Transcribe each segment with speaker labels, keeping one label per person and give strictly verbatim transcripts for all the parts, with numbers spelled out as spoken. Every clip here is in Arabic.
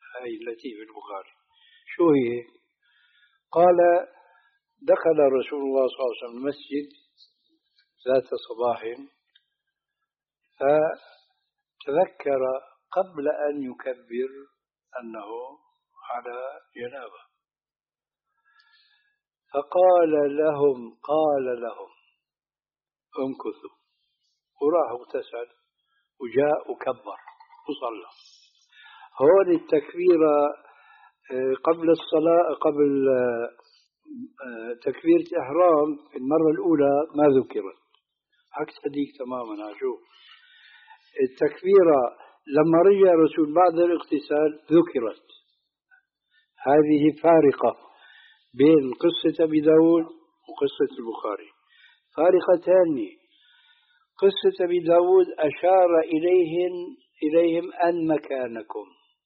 Speaker 1: هاي التي في البخاري. شو هي؟ قال دخل رسول الله صلى الله عليه وسلم المسجد ذات صباح فتذكر قبل أن يكبر أنه على جنابه، فقال لهم قال لهم امكثوا، وراح اغتسل وجاء وكبر وصلى. هون التكبيرة قبل الصلاة، قبل تكبيرة الإحرام في المرة الأولى ما ذكرت، عكس هذيك تماما. عشو التكبيرة لما رجع الرسول بعد الاغتسال ذكرت. هذه فارقة بين قصة أبي داود وقصة البخاري. فارقة ثانية، قصة أبي داود أشار إليهم إليهم أن مكانكم،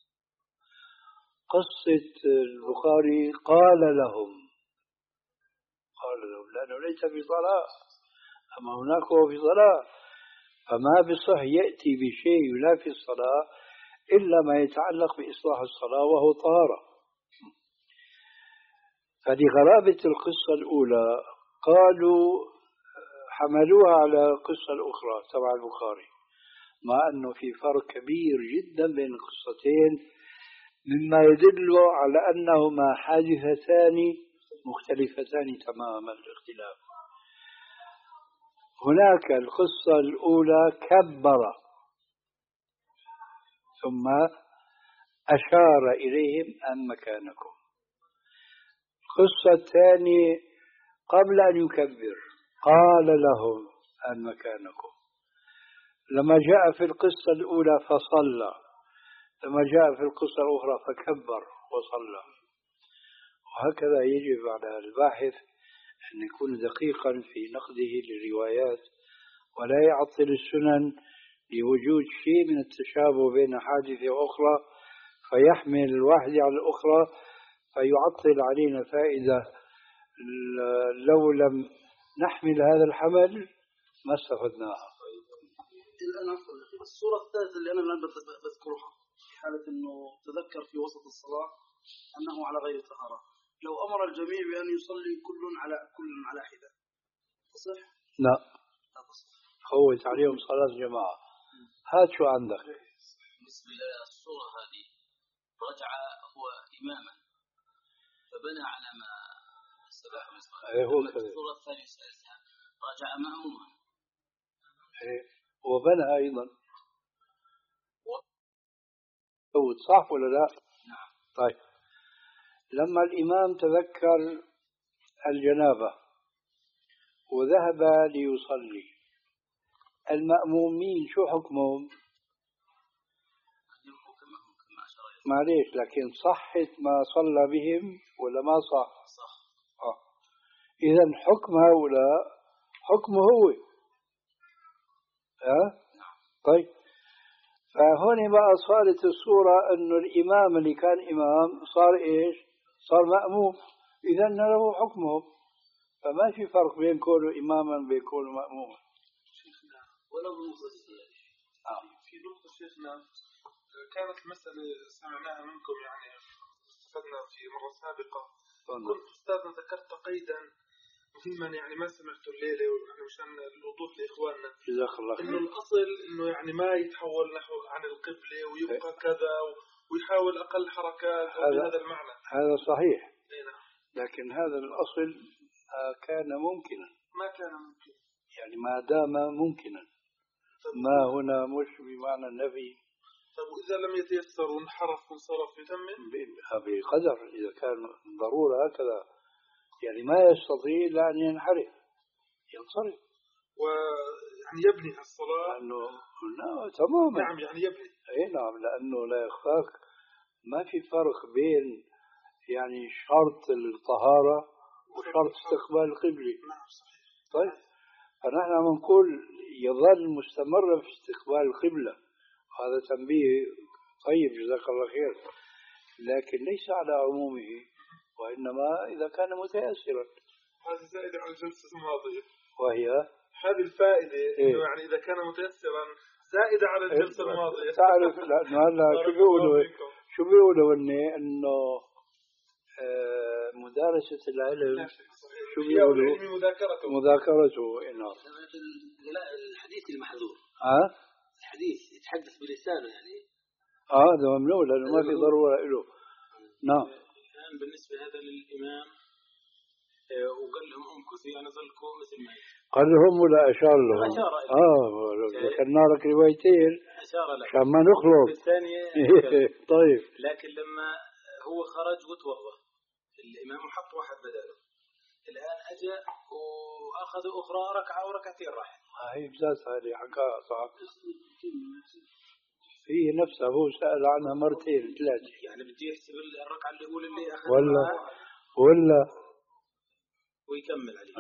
Speaker 1: قصة البخاري قال لهم قال لهم لأنه ليس في صلاة، أما هناك هو في صلاة، فما بصح يأتي بشيء ينافي الصلاة إلا ما يتعلق بإصلاح الصلاة وهو طهارة. فلغرابة القصة الأولى قالوا حملوها على القصة الأخرى تبع البخاري، مع أنه في فرق كبير جدا بين القصتين مما يدل على أنهما حادثتان مختلفتان تماما الاختلاف. هناك القصة الأولى كبر ثم أشار إليهم أن مكانكم. القصة الثانية قبل أن يكبر قال لهم أن مكانكم. لما جاء في القصة الأولى فصلى، لما جاء في القصة الأخرى فكبر وصلى. وهكذا يجب على الباحث أن يكون دقيقا في نقده للروايات ولا يعطل السنن لوجود شيء من التشابه بين حادثة وأخرى فيحمل الواحدة على الأخرى فيعطل علينا فائدة لو لم نحمل هذا الحمل ما استفدناها.
Speaker 2: الصورة الثالثة اللي أنا الآن بذكرها في حالة أنه تذكر في وسط الصلاة أنه على غير طهارة، لو أمر الجميع بأن يصلي كل على كل على حدة تصح؟
Speaker 1: لا، خوت عليهم صلاة جماعة. هات شو عندك.
Speaker 3: بالنسبة للصورة هذه رجع هو إماما فبنى على ما سبق من الصلاة. الصورة الثانية سألتها رجع مأموما
Speaker 1: وبنى أيضا صح ولا لا؟
Speaker 3: نعم.
Speaker 1: طيب لما الإمام تذكر الجنابة وذهب ليصلي المأمومين شو حكمهم؟ معليش لكن صحت ما صلى بهم ولا ما صح؟
Speaker 3: صح.
Speaker 1: آه. إذن حكم هؤلاء حكمه هو. أه؟ طيب فهون بقى صارت الصورة أنه الإمام اللي كان إمام صار إيش؟ صار مأموم، إذن له حكمه، فما في فرق بين كونه إماما وبين كونه مأموما.
Speaker 4: شيخنا ولو نقطة آه. في نقطة شيخنا كانت مسألة سمعناها منكم يعني استفدنا في مرة سابقة، كنت أستاذنا ذكرت قيدا مهما يعني ما سمعته الليلة ويعني مشان الوضوح لإخواننا،
Speaker 1: جزاك الله خير.
Speaker 4: إنه الأصل إنه يعني ما يتحول نحو عن القبلة ويبقى كذا ويحاول أقل حركات بهذا المعنى.
Speaker 1: هذا صحيح.
Speaker 4: نعم.
Speaker 1: لكن هذا الأصل كان ممكنا.
Speaker 4: ما كان ممكن.
Speaker 1: يعني ما دام ممكنا. ما هنا مش بمعنى النفي.
Speaker 4: طب وإذا لم يتيسر وانحرف وانصرف يتمم؟
Speaker 1: بقدر إذا كان ضرورة هكذا يعني ما يستطيع إلا أن ينحرف ينصرف
Speaker 4: ويعني يبني الصلاة
Speaker 1: لأنه لا تماما.
Speaker 4: نعم يعني يبني.
Speaker 1: أي نعم لأنه لا يخفاك ما في فرق بين يعني شرط الطهارة وشرط استقبال القبلة.
Speaker 4: نعم صحيح.
Speaker 1: طيب فنحن عم نقول يظل مستمر في استقبال القبلة، هذا تنبيه طيب جزاك الله خير، لكن ليس على عمومه وإنما إذا كان متيسرا.
Speaker 4: هذه زائدة على الجلسة الماضية
Speaker 1: وهي
Speaker 4: هذه الفائدة
Speaker 1: إيه؟
Speaker 4: إنه يعني إذا كان متيسرا زائدة على الجلسة الماضية.
Speaker 1: تعرف لأنه هلا شو بيقولوا شو بيقولوا إني إنه آه مدارسة العلم شو بيقولوا؟
Speaker 4: مذاكرته
Speaker 1: مذاكرته إنه
Speaker 3: الحديث المحذور.
Speaker 1: ها؟
Speaker 3: الحديث يتحدث بلسانه يعني.
Speaker 1: آه هذا ممنوع لأنه ما في ضرورة له. نعم.
Speaker 5: الآن بالنسبة هذا للإمام وقال لهم امكثوا يعني ظلكم مثل ما
Speaker 1: قال لهم ولا أشار لهم؟
Speaker 5: أشار
Speaker 1: آه ذكرنا لك روايتين
Speaker 5: أشار لك
Speaker 1: عشان ما نخلط.
Speaker 5: الثانية
Speaker 1: طيب.
Speaker 5: لكن لما هو خرج وتوضأ الإمام حط واحد بداله، الآن أجا وأخذ أخرى ركعة وركعتين راح.
Speaker 1: هاي بزاز هذه حكاها صعب. هي نفسها هو سأل عنها مرتين ثلاثة.
Speaker 5: يعني بدي يحسب الركعة اللي أقول اللي أخذ
Speaker 1: ولا ولا
Speaker 5: ويكمل عليه.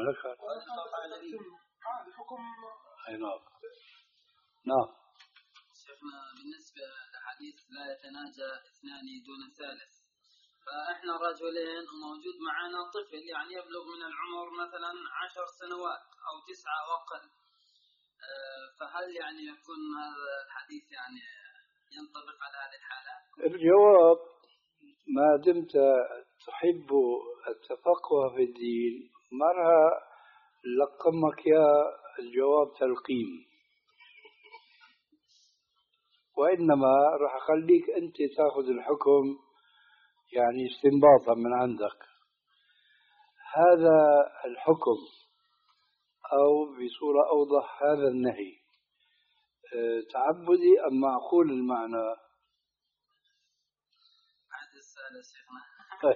Speaker 4: هذا حكم.
Speaker 1: أي نعم. نعم.
Speaker 3: شيخنا بالنسبة لحديث لا يتناجى اثنان دون ثالث، فإحنا رجلين وموجود معنا طفل يعني يبلغ من العمر مثلا عشر سنوات أو تسعة وأقل، فهل يعني يكون هذا الحديث يعني ينطبق على هذه الحالة؟
Speaker 1: الجواب ما دمت تحب التفقه في الدين مرة لقمك يا الجواب تلقيم، وإنما راح أخليك أنت تأخذ الحكم يعني استنباطا من عندك. هذا الحكم أو بصورة أوضح هذا النهي تعبدي أم معقول المعنى؟
Speaker 3: بعد السؤال شيخنا.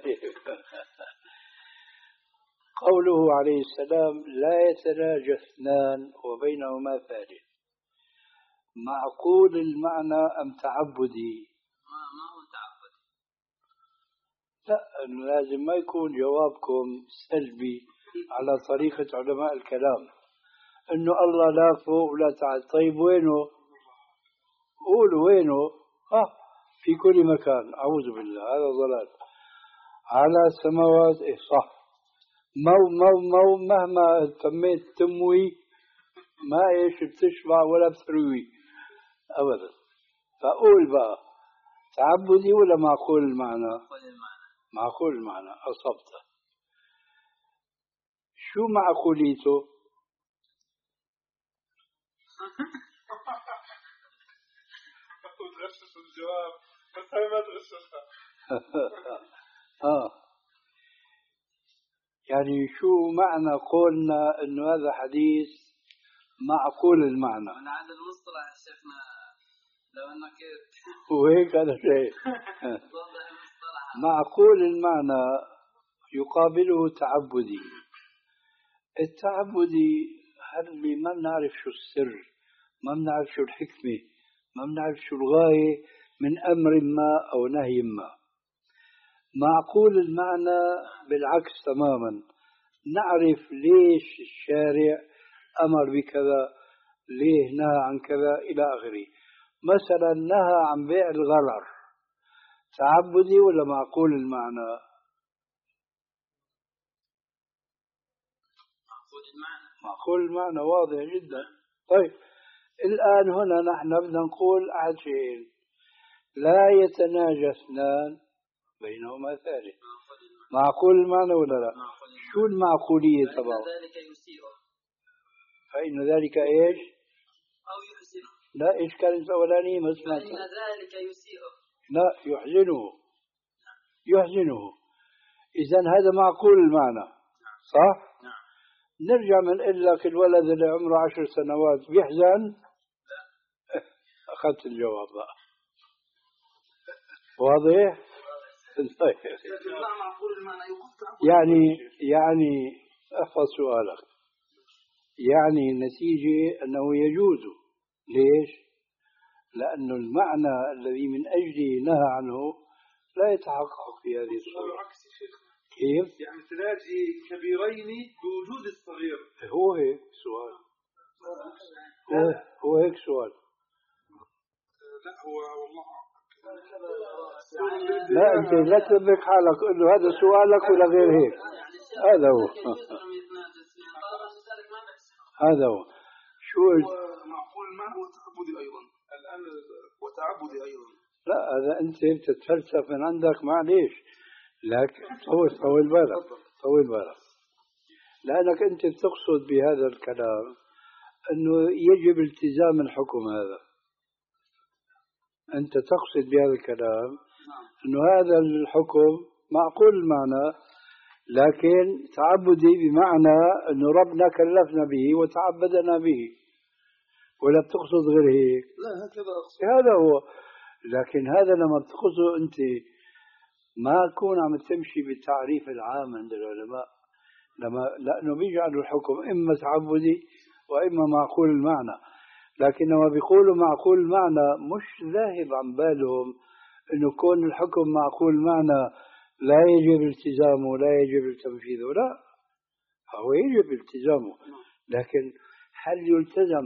Speaker 1: قوله عليه السلام لا يتناجى اثنان وبينهما ثالث، معقول المعنى أم تعبدي؟
Speaker 3: ما ما هو تعبدي.
Speaker 1: لا لازم ما يكون جوابكم سلبي على طريقة علماء الكلام إنه الله لا فوق ولا تحت. طيب وينه؟ قولوا وينه؟ آه في كل مكان. أعوذ بالله هذا ضلال. على السماوات إيه صح. مو مو مو مهما تميت تموي ما إيش بتشبع ولا بتروي أبدا. فأقول بقى تعبدي ولا معقول المعنى؟ معقول المعنى. أصبت. شو معقوليته؟
Speaker 4: وتغشش الجواب بس هي ما تغششها.
Speaker 1: آه يعني شو معنى قولنا إنه هذا حديث معقول المعنى؟
Speaker 3: من هذا المصطلح شيخنا لو أنك
Speaker 1: وهيك هذا شيء. معقول المعنى يقابله تعبدي. التعبدي هل ما بنعرف شو السر، ما بنعرف شو الحكمة، ما بنعرف شو الغاية من أمر ما أو نهي ما. معقول المعنى بالعكس تماما، نعرف ليش الشارع أمر بكذا، ليه نهى عن كذا إلى آخره. مثلا نهى عن بيع الغرر، تعبدي ولا معقول المعنى؟
Speaker 3: معقول المعنى.
Speaker 1: معقول المعنى واضح جدا. طيب الآن هنا نحن بدنا نقول أحد شيئين، لا يتناجى اثنان بينهما ثالث. معقول المعنى ولا لا؟ شو المعقولية تبعه؟
Speaker 3: فإن ذلك يسيره.
Speaker 1: فإن ذلك إيش؟
Speaker 3: أو يحسنه.
Speaker 1: لا إيش كان الأولاني ما سمعت.
Speaker 3: فإن ذلك يسيره.
Speaker 1: لا يحزنه. يحزنه. إذن هذا معقول المعنى صح؟
Speaker 3: نعم.
Speaker 1: نرجع من لك الولد اللي عمره عشر سنوات بيحزن؟ أخذت الجواب بقى. واضح؟ يعني يعني احفظ سؤالك. يعني النتيجة أنه يجوز. ليش؟ لأن المعنى الذي من أجله نهى عنه لا يتحقق في هذه الصورة. كيف؟
Speaker 4: يعني تناجي كبيرين بوجود الصغير.
Speaker 1: هو هيك سؤال. هو, هو هيك سؤال.
Speaker 4: لا هو والله
Speaker 1: لا أنت لا تلبك حالك قل له هذا سؤالك ولا غير هيك. هذا هو. هذا هو. شو
Speaker 2: معقول المعنى وتعبدي أيضا الآن وتعبدي أيضا.
Speaker 1: لا هذا أنت بتتفلسف من عندك معليش، لكن طول طول بالك طول بالك، لأنك أنت بتقصد بهذا الكلام أنه يجب التزام الحكم هذا. أنت تقصد بهذا الكلام أنه هذا الحكم معقول المعنى، لكن تعبدي بمعنى أنه ربنا كلفنا به وتعبدنا به، ولا بتقصد غير هيك؟
Speaker 2: لا هكذا أقصد.
Speaker 1: هذا هو. لكن هذا لما بتقصده أنت ما تكون عم تمشي بالتعريف العام عند العلماء، لما لأنه بيجعلوا الحكم إما تعبدي وإما معقول المعنى. لكن لما بيقولوا معقول المعنى مش ذاهب عن بالهم إنه كون الحكم معقول المعنى لا يجب التزامه لا يجب تنفيذه، لا، هو يجب التزامه، لكن هل يلتزم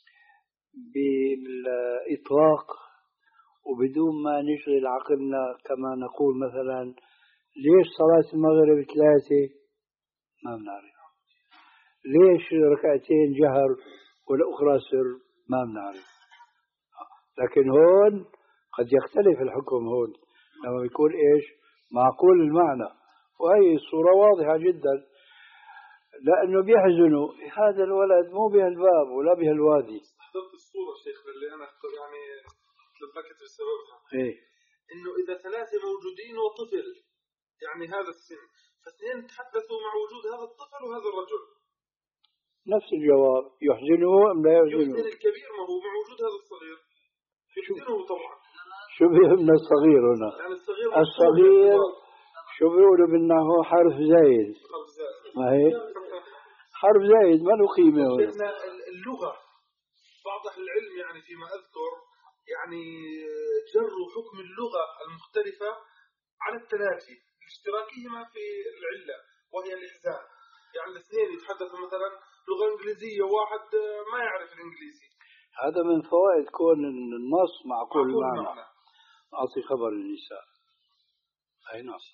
Speaker 1: بالإطلاق وبدون ما نشغل عقلنا كما نقول مثلا ليش صلاة المغرب ثلاثة ما بنعرف، ليش ركعتين جهر والأخرى سر ما بنعرف. لكن هون قد يختلف الحكم هون لما بيكون إيش معقول المعنى، وهي الصورة واضحة جدا، لأنه بيحزنوا هذا الولد مو بهالباب ولا بهالوادي.
Speaker 4: حضرت الصورة شيخ اللي أنا يعني تلبكت بسببها،
Speaker 1: إيه؟
Speaker 4: إنه إذا ثلاثة موجودين وطفل يعني هذا السن، فاثنين تحدثوا مع وجود هذا الطفل وهذا الرجل،
Speaker 1: نفس الجواب، يحزنه أم لا يحزنه؟
Speaker 4: يحزن الكبير ما هو مع وجود هذا الصغير، يحزنه طبعا.
Speaker 1: شو بيهمنا الصغير هنا؟
Speaker 4: يعني الصغير,
Speaker 1: الصغير شو بيقولوا بالنحو حرف زايد، ما هي حرف زايد ما له قيمة هنا.
Speaker 4: اللغة بعض أهل العلم يعني فيما أذكر يعني جروا حكم اللغة المختلفة على التلافي لاشتراكهما في العلة وهي الإحزان. يعني الاثنين يتحدثوا مثلا لغة إنجليزية وواحد ما يعرف الإنجليزي.
Speaker 1: هذا من فوائد كون النص معقول المعنى.
Speaker 4: معنى.
Speaker 1: أعطي خبر النساء. أي نعم.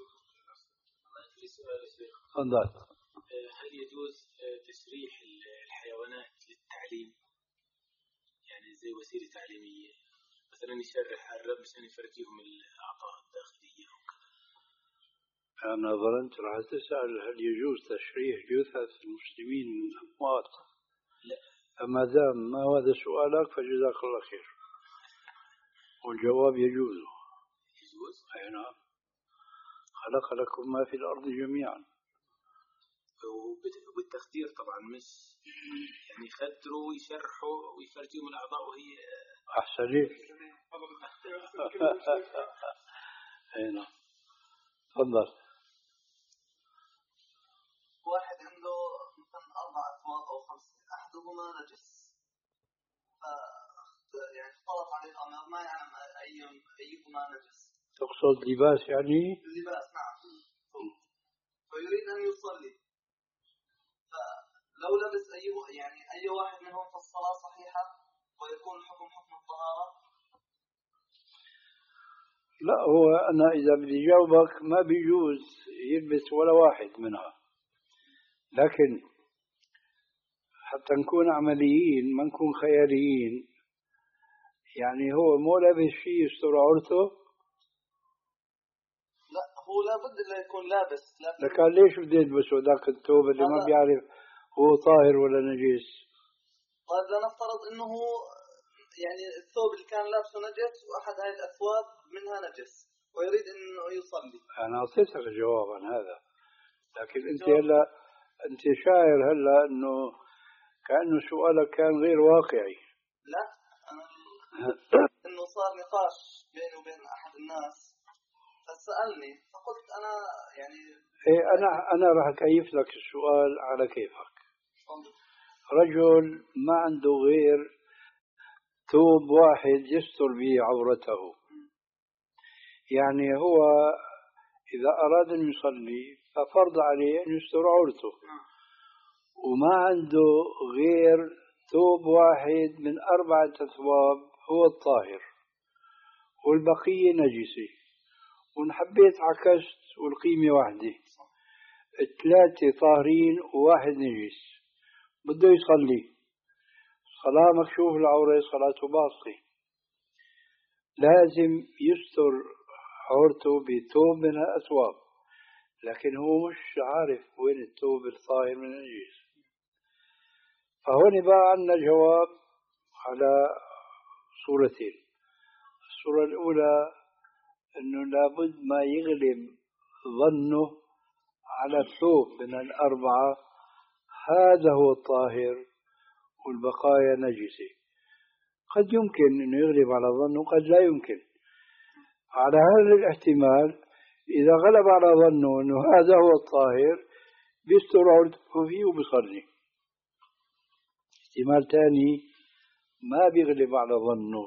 Speaker 1: تفضل.
Speaker 5: هل يجوز تشريح الحيوانات للتعليم؟ يعني زي وسيلة تعليمية، مثلا يشرح الرب عشان يفرجيهم الأعضاء الداخلية أو كذا.
Speaker 1: أنا ظننت راح تسأل هل يجوز تشريح جثث المسلمين من الأموات؟
Speaker 5: لا.
Speaker 1: فما دام ما هذا سؤالك فجزاك الله خير، والجواب يجوز.
Speaker 5: يجوز؟
Speaker 1: أي نعم. خلق لكم ما في الأرض جميعا.
Speaker 5: وبالتخدير طبعا، مش يعني يخدروا ويشرحوا ويفرجوا الأعضاء وهي
Speaker 1: أحسن لي. أي نعم. تفضل.
Speaker 6: واحد عنده مثلا أربع أثواب أو خمسة، أحدهما نجس، ف يعني اختلط عليه الأمر ما يعلم أي أيهما نجس.
Speaker 1: تقصد لباس يعني؟
Speaker 6: لباس نعم. فيريد أن يصلي، فلو لبس أي يعني أي واحد منهم فالصلاة صحيحة ويكون الحكم حكم الطهارة.
Speaker 1: لا، هو أنا إذا بدي جاوبك ما بيجوز يلبس ولا واحد منها، لكن حتى نكون عمليين ما نكون خياليين، يعني هو مو لابس شيء يستر عورته؟
Speaker 6: لا، هو لابد إلا يكون لابس.
Speaker 1: لكن ليش بده يلبسه ذاك الثوب اللي ما بيعرف هو طاهر ولا نجس؟
Speaker 6: طيب لنفترض إنه يعني الثوب اللي كان لابسه نجس وأحد هاي الأثواب منها نجس ويريد إنه يصلي.
Speaker 1: أنا أعطيتك الجواب عن هذا، لكن أنت هلا أنت شاعر هلا إنه كأنه سؤالك كان غير واقعي.
Speaker 6: لا، أنا إنه صار نقاش بيني وبين أحد الناس فسألني فقلت أنا يعني
Speaker 1: إيه أنا أنا راح أكيف لك السؤال على كيفك. رجل ما عنده غير ثوب واحد يستر به عورته، يعني هو إذا أراد أن يصلي ففرض عليه أن يستر عورته، وما عنده غير ثوب واحد من أربعة أثواب هو الطاهر والبقية نجسة، ونحبيت عكست والقيمة واحدة، ثلاثة طاهرين وواحد نجس، بده يصلي صلاة مكشوف العورة، صلاته باطلة. لازم يستر عورته بثوب من الأثواب، لكن هو مش عارف وين الثوب الطاهر من النجس. فهون بقى عندنا جواب على صورتين. الصورة الأولى أنه لابد ما يغلب ظنه على الثوب من الأربعة هذا هو الطاهر والبقايا نجسة. قد يمكن أنه يغلب على ظنه، قد لا يمكن. على هذا الاحتمال إذا غلب على ظنه أنه هذا هو الطاهر بيستر عورته فيه وبيصلي. احتمال ثاني ما بيغلب على ظنه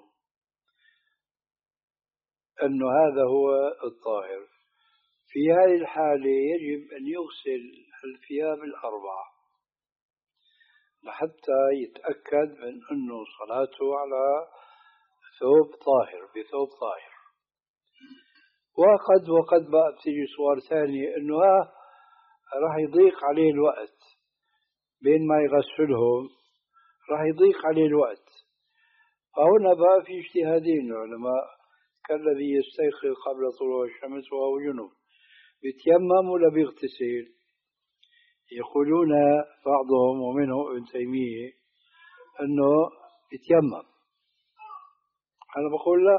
Speaker 1: أنه هذا هو الطاهر، في هذه الحالة يجب أن يغسل الثياب الأربعة لحتى يتأكد من أنه صلاته على ثوب طاهر بثوب طاهر. وقد وقد بقى بتيجي صور ثانية أنه ها راح يضيق عليه الوقت بين ما يغسلهم، راح يضيق عليه الوقت. فهنا بقى في اجتهادين العلماء، كالذي يستيقظ قبل طلوع الشمس وهو جنوب بيتيمم ولا بيغتسل؟ يقولون بعضهم ومنهم ابن تيمية أنه يتيمم. أنا بقول لا،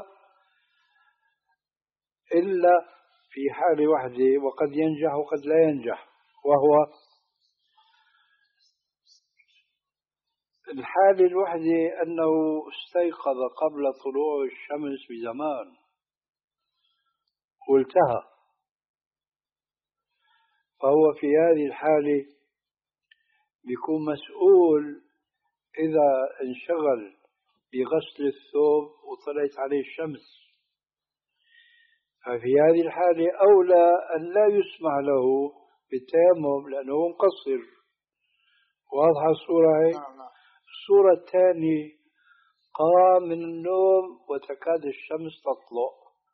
Speaker 1: إلا في حالة واحدة وقد ينجح وقد لا ينجح، وهو الحالة الوحدة أنه استيقظ قبل طلوع الشمس بزمان والتهى، فهو في هذه الحالة بيكون مسؤول إذا انشغل بغسل الثوب وطلعت عليه الشمس. ففي هذه الحالة أولى أن لا يسمح له بالتيمم لأنه مقصر. واضحة الصورة هي؟ الصورة الثانية قام من النوم وتكاد الشمس تطلع،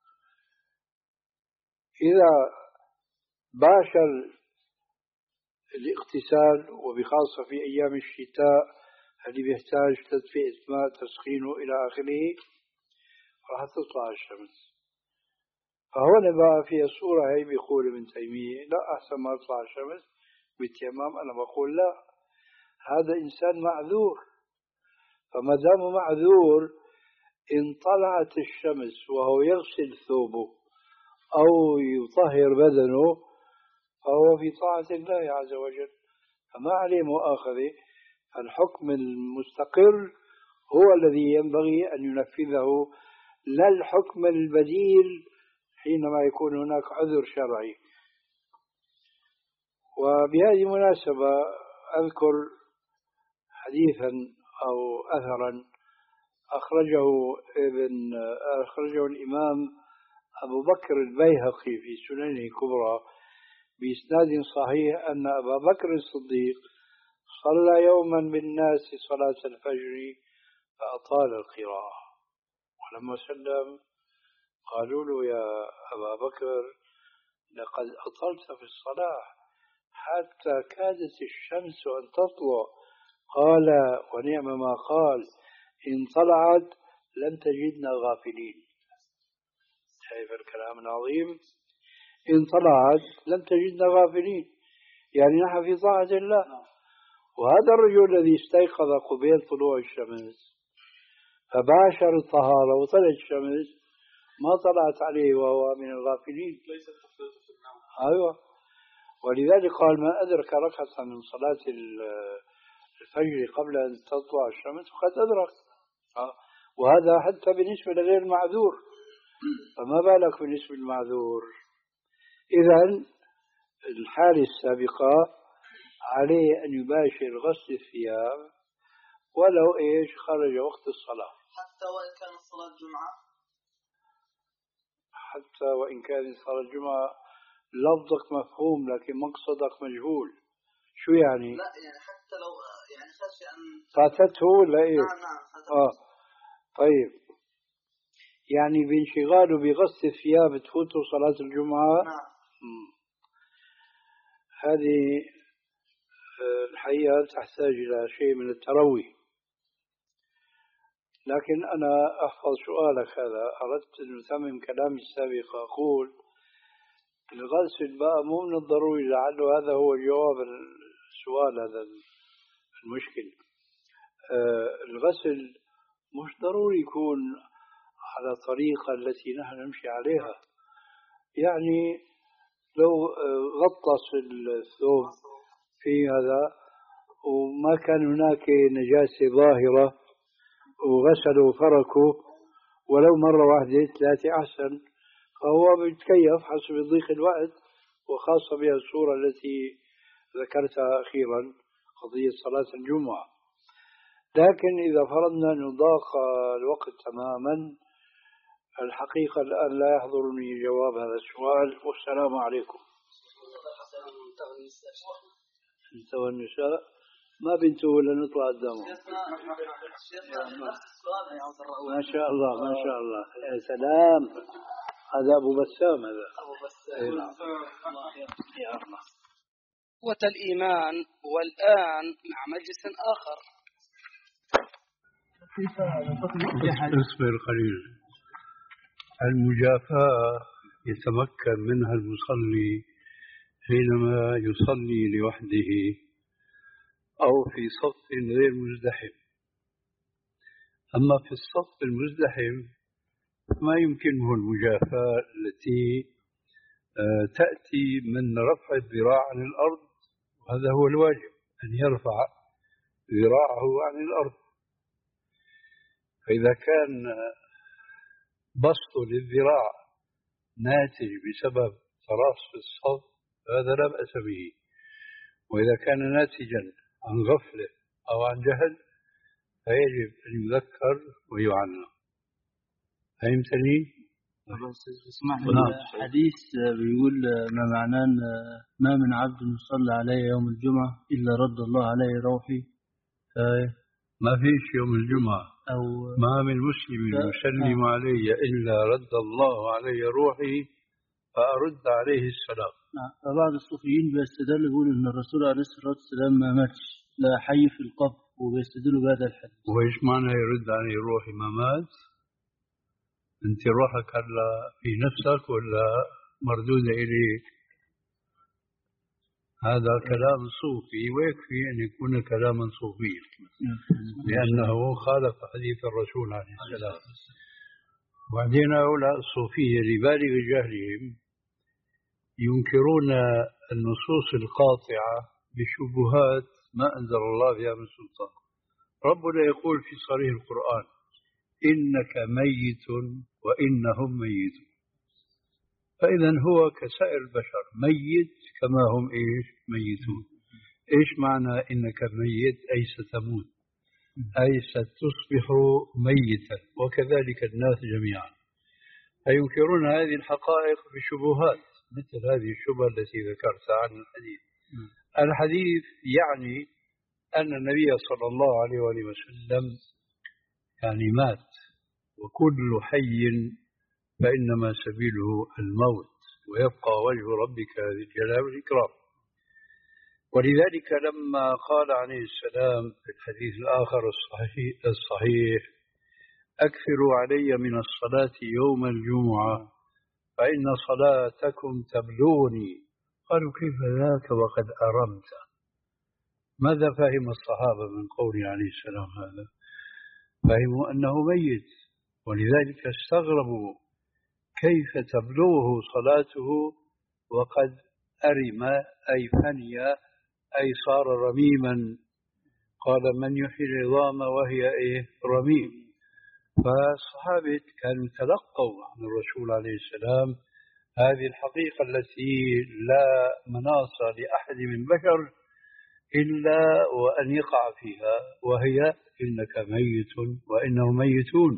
Speaker 1: إذا باشر الاغتسال وبخاصة في أيام الشتاء اللي بيحتاج تدفئة ماء تسخينه إلى آخره راح تطلع الشمس. فهون بقى في الصورة هي بيقول ابن تيمية لا، أحسن ما تطلع الشمس بالتيمم. أنا بقول لا، هذا إنسان معذور، فما دام معذور إن طلعت الشمس وهو يغسل ثوبه أو يطهر بدنه فهو في طاعة الله عز وجل، فما عليه مؤاخذة. الحكم المستقر هو الذي ينبغي أن ينفذه، لا الحكم البديل حينما يكون هناك عذر شرعي. وبهذه المناسبة أذكر حديثا أو أثرا أخرجه ابن أخرجه الإمام أبو بكر البيهقي في سننه الكبرى بإسناد صحيح أن أبا بكر الصديق صلى يوما بالناس صلاة الفجر فأطال القراءة، ولما سلم قالوا له يا أبا بكر لقد أطلت في الصلاة حتى كادت الشمس أن تطلع. قال ونعم ما قال، إن طلعت لن تجدنا غافلين. شايف الكلام العظيم؟ إن طلعت لن تجدنا غافلين، يعني نحن في طاعة الله. وهذا الرجل الذي استيقظ قبيل طلوع الشمس فباشر الطهارة وطلعت الشمس ما طلعت عليه وهو من الغافلين.
Speaker 4: ليس التفريط في النوم.
Speaker 1: أيوة، ولذلك قال ما أدرك ركعة من صلاة الفجر قبل أن تطلع الشمس فقد أدرك. وهذا حتى بالنسبة لغير المعذور، فما بالك بالنسبة للمعذور. إذن الحالة السابقة عليه أن يباشر غسل الثياب ولو إيش خرج وقت الصلاة،
Speaker 6: حتى وإن كانت صلاة جمعة.
Speaker 1: حتى وإن كانت صلاة الجمعة لفظك مفهوم لكن مقصدك مجهول. شو يعني؟
Speaker 6: لا يعني حتى لو يعني خشي أن
Speaker 1: فاتته ولا إيه؟
Speaker 6: نعم نعم فاتته.
Speaker 1: آه طيب، يعني بانشغاله بغسل الثياب تفوته صلاة الجمعة.
Speaker 6: نعم.
Speaker 1: هذه الحقيقة تحتاج إلى شيء من التروي. لكن أنا أحفظ سؤالك هذا، أردت أن أتمم كلامي السابق. أقول الغسل بقى مو من الضروري، لعله هذا هو جواب السؤال، هذا المشكل. آه الغسل مش ضروري يكون على الطريقة التي نحن نمشي عليها. يعني لو غطس الثوب في هذا وما كان هناك نجاسة ظاهرة وغسلوا وفركوا ولو مرة واحدة ثلاثة أحسن، فهو بيتكيف حسب ضيق الوقت، وخاصة بها الصورة التي ذكرتها أخيرا، قضية صلاة الجمعة. لكن إذا فرضنا أن ضاق الوقت تماما، الحقيقة الآن لا يحضرني جواب هذا السؤال. والسلام عليكم. انتوى النساء ما بنته ولا نطلع قدامه؟ ما شاء الله ما شاء الله، يا سلام. هذا أبو بسام، هذا أبو بسام. يا الله.
Speaker 7: قوة الإيمان. والآن مع مجلس آخر.
Speaker 1: اصبر قليل. المجافاة يتمكن منها المصلي حينما يصلي لوحده أو في صف غير مزدحم. أما في الصف المزدحم ما يمكنه المجافاة التي تأتي من رفع الذراع عن الأرض، وهذا هو الواجب، أن يرفع ذراعه عن الأرض. فإذا كان بسط للذراع ناتج بسبب تراص في الصف هذا لا بأس به، وإذا كان ناتجا عن غفلة أو عن جهل فيجب أن يذكر ويعنى. فهمتني؟
Speaker 8: حديث بيقول ما معناه ما من عبد يصلى عليه يوم الجمعة إلا رد الله عليه روحي.
Speaker 1: ما فيش يوم الجمعة
Speaker 8: أو
Speaker 1: ما من مسلم يسلم علي إلا رد الله علي روحي فأرد عليه السلام.
Speaker 8: نعم. فبعض الصوفيين بيستدل يقول إن الرسول عليه الصلاة والسلام ما ماتش، لا حي في القبر، وبيستدلوا بهذا الحديث.
Speaker 1: وإيش معنى يرد عليه روحي ما مات؟ أنت روحك هلا في نفسك ولا مردودة إليك؟ هذا كلام صوفي، ويكفي أن يكون كلاما صوفيا لأنه خالف حديث الرسول عليه السلام. وبعدين هؤلاء الصوفية لبالغ جهلهم ينكرون النصوص القاطعة بشبهات ما أنزل الله بها من سلطان. ربنا يقول في صريح القرآن إنك ميت وإنهم ميتون. فإذا هو كسائر البشر ميت كما هم إيش ميتون. إيش معنى إنك ميت؟ أي ستموت، أي ستصبح ميتا، وكذلك الناس جميعا. فينكرون هذه الحقائق بشبهات مثل هذه الشبهة التي ذكرتها عن الحديث. الحديث يعني أن النبي صلى الله عليه وآله وسلم يعني مات، وكل حي فإنما سبيله الموت، ويبقى وجه ربك ذي الجلال والإكرام. ولذلك لما قال عليه السلام في الحديث الآخر الصحيح, الصحيح أكثروا علي من الصلاة يوم الجمعة فإن صلاتكم تبلوني. قالوا كيف ذاك وقد أرمت؟ ماذا فهم الصحابة من قوله عليه السلام هذا؟ فهموا أنه ميت، ولذلك استغربوا كيف تبلوه صلاته وقد أرم أي فني أي صار رميما. قال من يحيي العظام وهي إيه رميم. فالصحابة كانوا تلقوا عن الرسول عليه السلام هذه الحقيقة التي لا مناص لأحد من بشر إلا وأن يقع فيها، وهي إنك ميت وإنهم ميتون.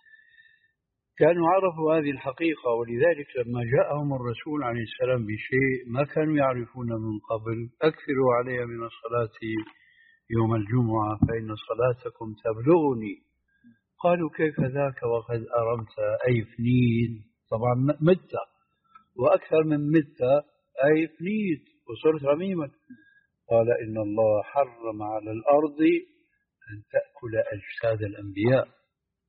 Speaker 1: كانوا عرفوا هذه الحقيقة، ولذلك لما جاءهم الرسول عليه السلام بشيء ما كانوا يعرفون من قبل أكثروا علي من الصلاة يوم الجمعة فإن صلاتكم تبلغني. قالوا كيف ذاك وقد أرمت أي فنيت، طبعا مت، وأكثر من مت أي فنيت وصرت رميما. قال إن الله حرم على الأرض أن تأكل أجساد الأنبياء،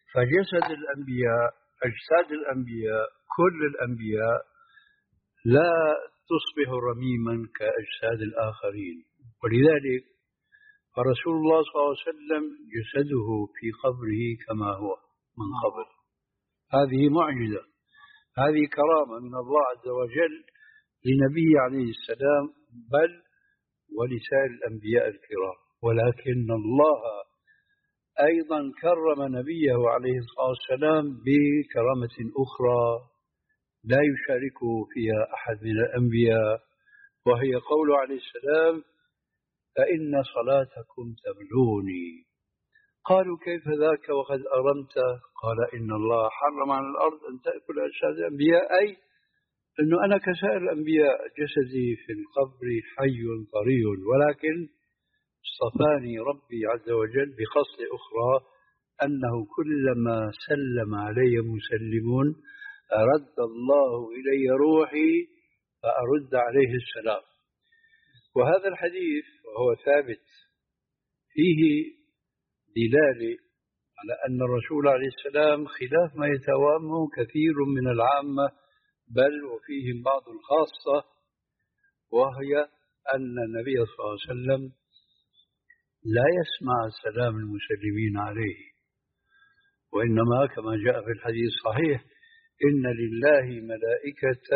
Speaker 1: فجسد الأنبياء أجساد الأنبياء كل الأنبياء لا تصبح رميما كأجساد الآخرين. ولذلك فرسول الله صلى الله عليه وسلم جسده في قبره كما هو من قبل. هذه معجزة، هذه كرامة من الله عز وجل لنبيه عليه السلام بل ولسائر الأنبياء الكرام. ولكن الله أيضا كرم نبيه عليه الصلاة والسلام بكرامة أخرى لا يشاركه فيها أحد من الأنبياء، وهي قوله عليه السلام: فإن صلاتكم تبلغني. قالوا: كيف ذاك وقد أرمت؟ قال: إن الله حرم على الأرض أن تأكل أجساد الأنبياء، أي أنه أنا كسائر الأنبياء جسدي في القبر حي طري، ولكن اصطفاني ربي عز وجل بخصلة أخرى أنه كلما سلم علي مسلمون أرد الله إلي روحي فأرد عليه السلام. وهذا الحديث وهو ثابت فيه دلالة على أن الرسول عليه السلام خلاف ما يتوهمه كثير من العامة بل وفيهم بعض الخاصة، وهي أن النبي صلى الله عليه وسلم لا يسمع سلام المسلمين عليه، وإنما كما جاء في الحديث الصحيح: إن لله ملائكة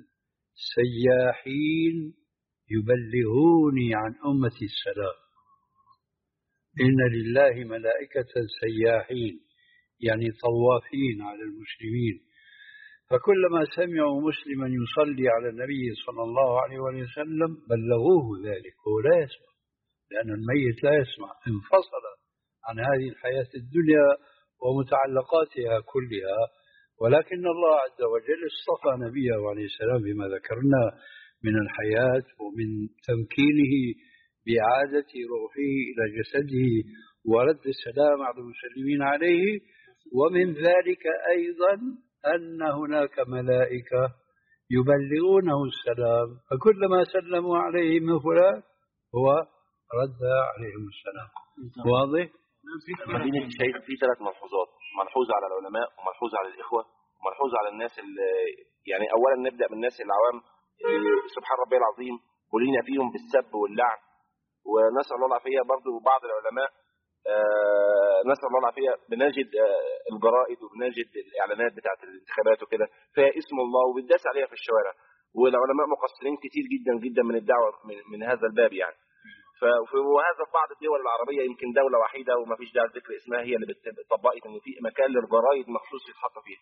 Speaker 1: سياحين يبلغوني عن أمتي السلام. إن لله ملائكة سياحين يعني طوافين على المسلمين، فكلما سمعوا مسلما يصلي على النبي صلى الله عليه وسلم بلغوه ذلك، هو لا يسمع لأن الميت لا يسمع، انفصل عن هذه الحياة الدنيا ومتعلقاتها كلها. ولكن الله عز وجل اصطفى نبيه عليه السلام بما ذكرنا من الحياة ومن تمكينه بإعادة روحه إلى جسده ورد السلام على المسلمين عليه. ومن ذلك أيضا أن هناك ملائكة يبلغونه السلام، فكلما سلموا عليه من فلان هو رد عليهم السلام. واضح؟
Speaker 9: مدينة الشيخ في ثلاث ملحوظات: ملحوظة على العلماء، وملحوظة على الإخوة، وملحوظة على الناس اللي يعني أولا نبدأ بالناس العوام اللي سبحان ربي العظيم ولينا فيهم بالسب واللعن، ونسأل الله العافية. برضو بعض العلماء آه نسأل الله العافية بنجد آه الجرائد وبنجد الإعلانات بتاعت الانتخابات وكده فيها اسم الله وبتداس عليها في الشوارع، والعلماء مقصرين كتير جدا جدا من الدعوة من, من هذا الباب يعني. وهذا في بعض الدول العربية يمكن دولة وحيدة وما فيش داعي ذكر اسمها هي اللي طبقت ان في مكان للجرايد مخصوص يتحط فيه.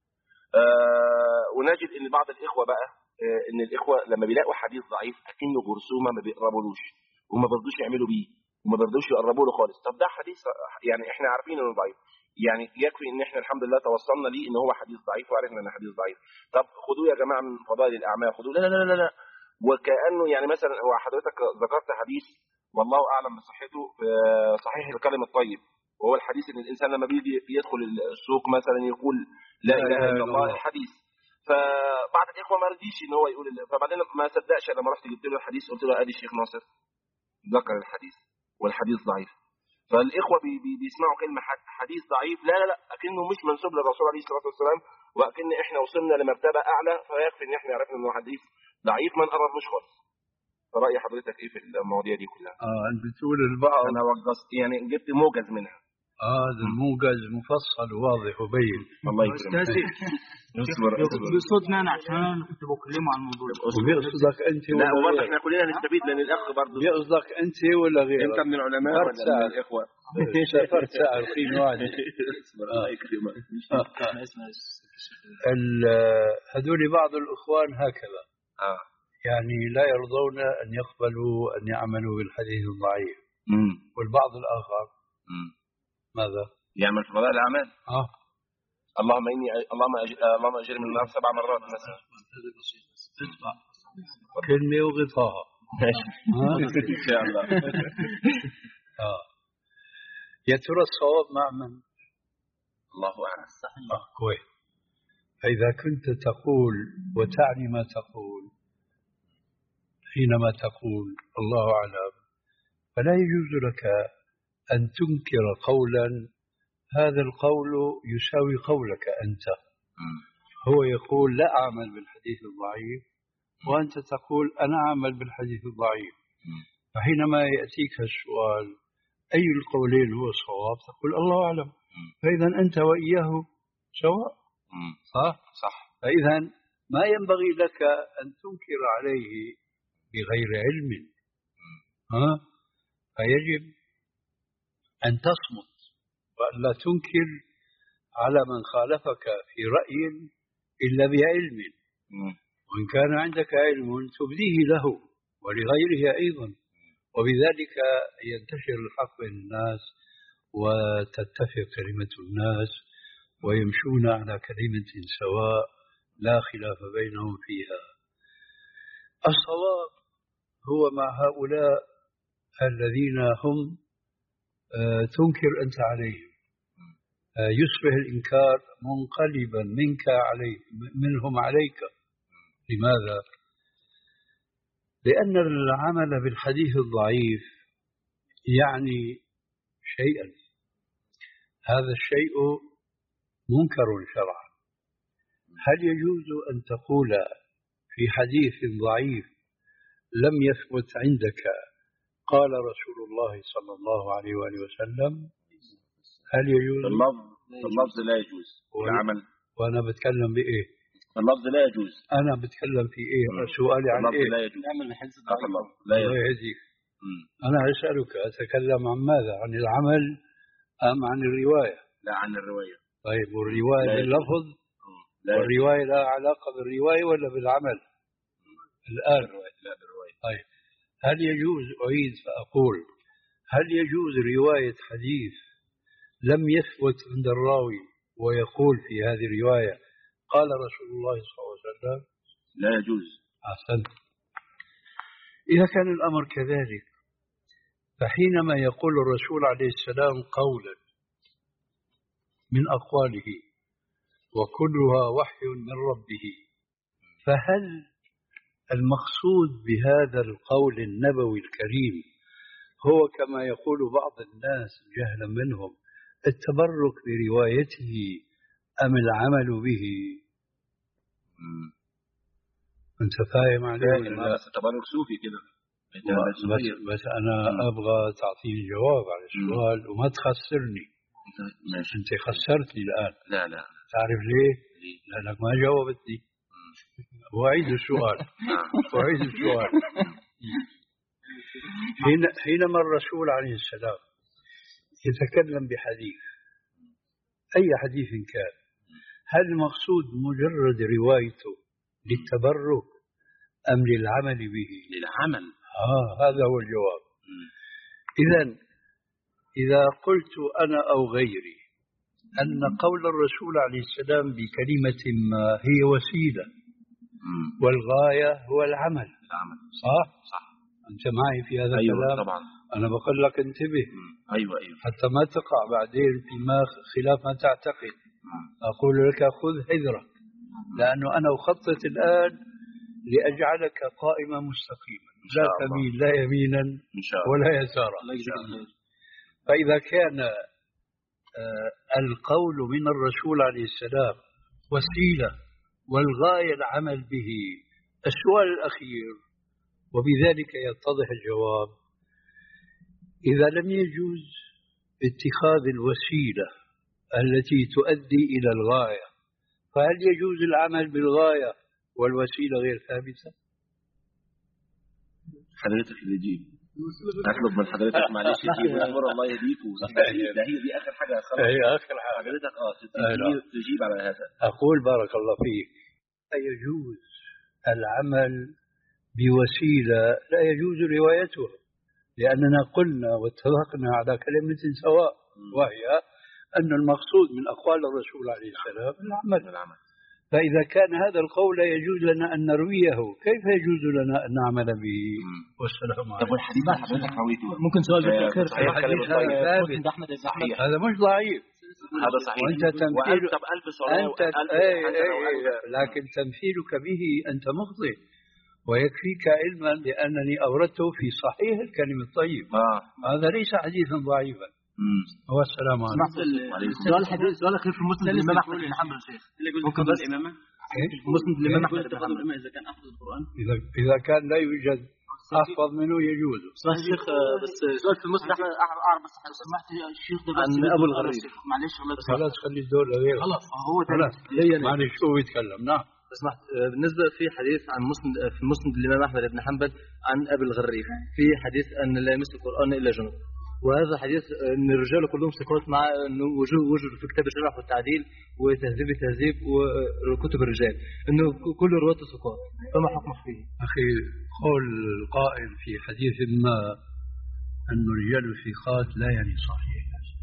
Speaker 9: آه ونجد ان بعض الاخوة بقى آه ان الاخوة لما بيلاقوا حديث ضعيف اكنه جرثومة ما بيقربولوش وما بيرضوش يعملوا بيه وما بيرضوش يقربوا له خالص. طب ده حديث يعني احنا عارفين انه ضعيف، يعني يكفي ان احنا الحمد لله توصلنا ليه ان هو حديث ضعيف وعرفنا انه حديث ضعيف. طب خدوه يا جماعة من فضائل الاعمال، خدوه. لا لا لا لا وكأنه يعني مثلا هو حضرتك ذكرت حديث والله أعلم بصحته صحيح الكلم الطيب، وهو الحديث ان الانسان لما بيجي يدخل السوق مثلا يقول لا اله الا الله الحديث. فبعض الاخوه ما رضيش ان هو يقول الله، فبعدين ما صدقش لما رحت جبت له الحديث قلت له ادي الشيخ ناصر ذكر الحديث والحديث ضعيف. فالاخوه بي بي بيسمعوا كلمه حديث ضعيف لا لا لا اكنه مش منسوب للرسول عليه الصلاه والسلام، واكن احنا وصلنا لمرتبه اعلى، فيكفي ان احنا عرفنا انه حديث ضعيف ما نقربوش خالص. فرأي حضرتك ايه في المواضيع دي كلها؟
Speaker 1: اه انت بتقول البعض
Speaker 9: انا وقصت يعني جبت موجز منها.
Speaker 1: اه هذا الموجز مفصل وواضح وبين.
Speaker 9: الله يكرمك. اصبر اصبر
Speaker 5: بصوتنا انا عشان انا كنت بكلمه عن الموضوع.
Speaker 1: وبيقصدك انت
Speaker 9: ولا لا وبرضه احنا كلنا نستفيد لان الاخ برضه
Speaker 1: بيقصدك انت ولا غيرك؟
Speaker 9: انت من العلماء ولا من الاخوه؟
Speaker 1: سافرت ساعه قيم واحد.
Speaker 9: الله يكرمك.
Speaker 1: هذول بعض الاخوان هكذا
Speaker 9: اه
Speaker 1: يعني لا يرضون أن يقبلوا أن يعملوا بالحديث الضعيف.
Speaker 9: مم.
Speaker 1: والبعض الآخر
Speaker 9: مم.
Speaker 1: ماذا؟
Speaker 9: يعمل في فضائل الأعمال.
Speaker 1: آه.
Speaker 9: اللهم إني اللهم أج... اللهم أجر من النار سبع مرات مثلا.
Speaker 1: كلمة وغطاها.
Speaker 9: إن شاء الله.
Speaker 1: آه. يا ترى الصواب مع من؟
Speaker 9: الله أعلم.
Speaker 1: آه كويس. فإذا كنت تقول وتعني ما تقول حينما تقول الله أعلم، فلا يجوز لك أن تنكر قولا هذا القول يساوي قولك أنت. هو يقول لا أعمل بالحديث الضعيف وأنت تقول أنا أعمل بالحديث الضعيف. فحينما يأتيك السؤال أي القولين هو الصواب تقول الله أعلم. فإذا أنت وإياه سواء. صح؟ صح. فإذا ما ينبغي لك أن تنكر عليه بغير علم. ها؟ فيجب أن تصمت وأن لا تنكر على من خالفك في رأي إلا بعلم. وإن كان عندك علم تبديه له ولغيره أيضا، وبذلك ينتشر الحق بين الناس وتتفق كلمة الناس ويمشون على كلمة سواء لا خلاف بينهم فيها. الصواب هو مع هؤلاء الذين هم تنكر أنت عليهم، يصبح الإنكار منقلبا منك عليه منهم عليك. لماذا؟ لأن العمل بالحديث الضعيف يعني شيئا، هذا الشيء منكر شرعا. هل يجوز أن تقول في حديث ضعيف لم يثبت عندك قال رسول الله صلى الله عليه وآله وسلم؟ هل يجوز؟
Speaker 9: اللفظ اللفظ لا يجوز العمل.
Speaker 1: وأنا بتكلم بإيه؟
Speaker 9: اللفظ لا يجوز.
Speaker 1: أنا بتكلم في إيه؟ سؤالي عن إيه؟
Speaker 9: لا يجوز.
Speaker 3: نعمل الحديث
Speaker 9: لا يجوز.
Speaker 1: أنا أسألك أتكلم عن ماذا؟ عن العمل أم عن الرواية؟
Speaker 9: لا عن الرواية.
Speaker 1: طيب والرواية باللفظ والرواية لا علاقة بالرواية ولا بالعمل؟ الآن
Speaker 9: لا بالرواية.
Speaker 1: طيب هل يجوز أعيد فأقول هل يجوز رواية حديث لم يثبت عند الراوي ويقول في هذه الرواية قال رسول الله صلى الله عليه وسلم؟
Speaker 9: لا يجوز.
Speaker 1: أحسنت. إذا كان الأمر كذلك فحينما يقول الرسول عليه السلام قولا من أقواله وكلها وحي من ربه، فهل المقصود بهذا القول النبوي الكريم هو كما يقول بعض الناس جهلا منهم التبرك بروايته أم العمل به؟ مم. أنت فاهم عليه ولا لا؟
Speaker 9: بس التبرك صوفي كده.
Speaker 1: بس, بس أنا مم. أبغى تعطيني جواب على السؤال مم. وما تخسرني. ماشي. أنت خسرتني الآن.
Speaker 9: لا لا.
Speaker 1: تعرف ليه؟ ليه؟ لأنك ما جاوبتني. وأعيد السؤال. وأعيد السؤال. حين حينما الرسول عليه السلام يتكلم بحديث أي حديث كان، هل المقصود مجرد روايته للتبرك أم للعمل به؟
Speaker 9: للعمل.
Speaker 1: آه هذا هو الجواب. إذن إذا قلت أنا أو غيري أن قول الرسول عليه السلام بكلمة ما هي وسيلة والغاية هو العمل.
Speaker 9: العمل.
Speaker 1: صح؟
Speaker 9: صح.
Speaker 1: أنت معي في هذا
Speaker 9: أيوة
Speaker 1: الكلام؟
Speaker 9: طبعا.
Speaker 1: أنا بقول لك انتبه.
Speaker 9: أيوة أيوة.
Speaker 1: حتى ما تقع بعدين فيما خلاف ما تعتقد. أقول لك خذ حذرك، لأنه أنا أخطط الآن لأجعلك قائمة مستقيمة لا تميل لا يمينا ولا يسارا. فإذا كان القول من الرسول عليه السلام وسيلة والغاية العمل به، السؤال الأخير وبذلك يتضح الجواب: إذا لم يجوز اتخاذ الوسيلة التي تؤدي إلى الغاية، فهل يجوز العمل بالغاية والوسيلة غير ثابتة؟
Speaker 9: حضرتك اللي جيب أطلب من حضرتك معلش تجيب ونور الله يهديك. ده هي دي آخر حاجة خلاص.
Speaker 1: هي آخر حاجة.
Speaker 9: حضرتك آه تجيب, تجيب على هذا.
Speaker 1: أقول بارك الله فيك يجوز العمل بوسيلة لا يجوز روايتها، لأننا قلنا واتفقنا على كلمة سواء، وهي أن المقصود من أقوال الرسول عليه السلام العمل. العمل. فإذا كان هذا القول يجوز لنا أن نرويه، كيف يجوز لنا أن نعمل به؟ والسلام عليكم.
Speaker 9: طب والحديث ده حضرتك رويته؟
Speaker 5: ممكن سؤال بالأخير؟
Speaker 1: هذا مش ضعيف.
Speaker 9: هذا صحيح.
Speaker 1: وأنت تمثيل
Speaker 9: طب ألف صلاة
Speaker 1: أنت أي أي لكن تمثيلك به أنت مخطئ، ويكفيك علما لأنني أوردته في صحيح الكلم الطيب.
Speaker 9: آه.
Speaker 1: هذا ليس حديثا ضعيفا. والسلام عليكم.
Speaker 5: سؤال الحديث سؤال الأخير في مسند الإمام أحمد بن حنبل شيخ. ممكن بس الإمامة؟ مسند الإمام أحمد بن حنبل إذا كان أحفظ القرآن.
Speaker 1: إذا إذا كان لا يوجد أحفظ منه يجوز.
Speaker 5: سؤال الشيخ بس سؤال في المسند أعرف بس سمحت الشيخ ده بس أبو الغريب. معلش
Speaker 1: خلاص خلي الدور غير.
Speaker 5: خلاص هو
Speaker 1: خلاص معلش شو يتكلم. نعم.
Speaker 5: سمحت بالنسبة في حديث عن مسند في مسند الإمام أحمد بن حنبل عن أبي الغريب في حديث أن لا يمس القرآن إلا جنوب. وهذا حديث ان الرجال كلهم ثقات مع انه وجود وجود في كتاب الجرح والتعديل وتهذيب التهذيب وكتب الرجال انه كل رواة ثقات، فما حكمك فيه؟
Speaker 1: اخي قول القائل في حديث ما ان الرجال ثقات لا يعني صحيح،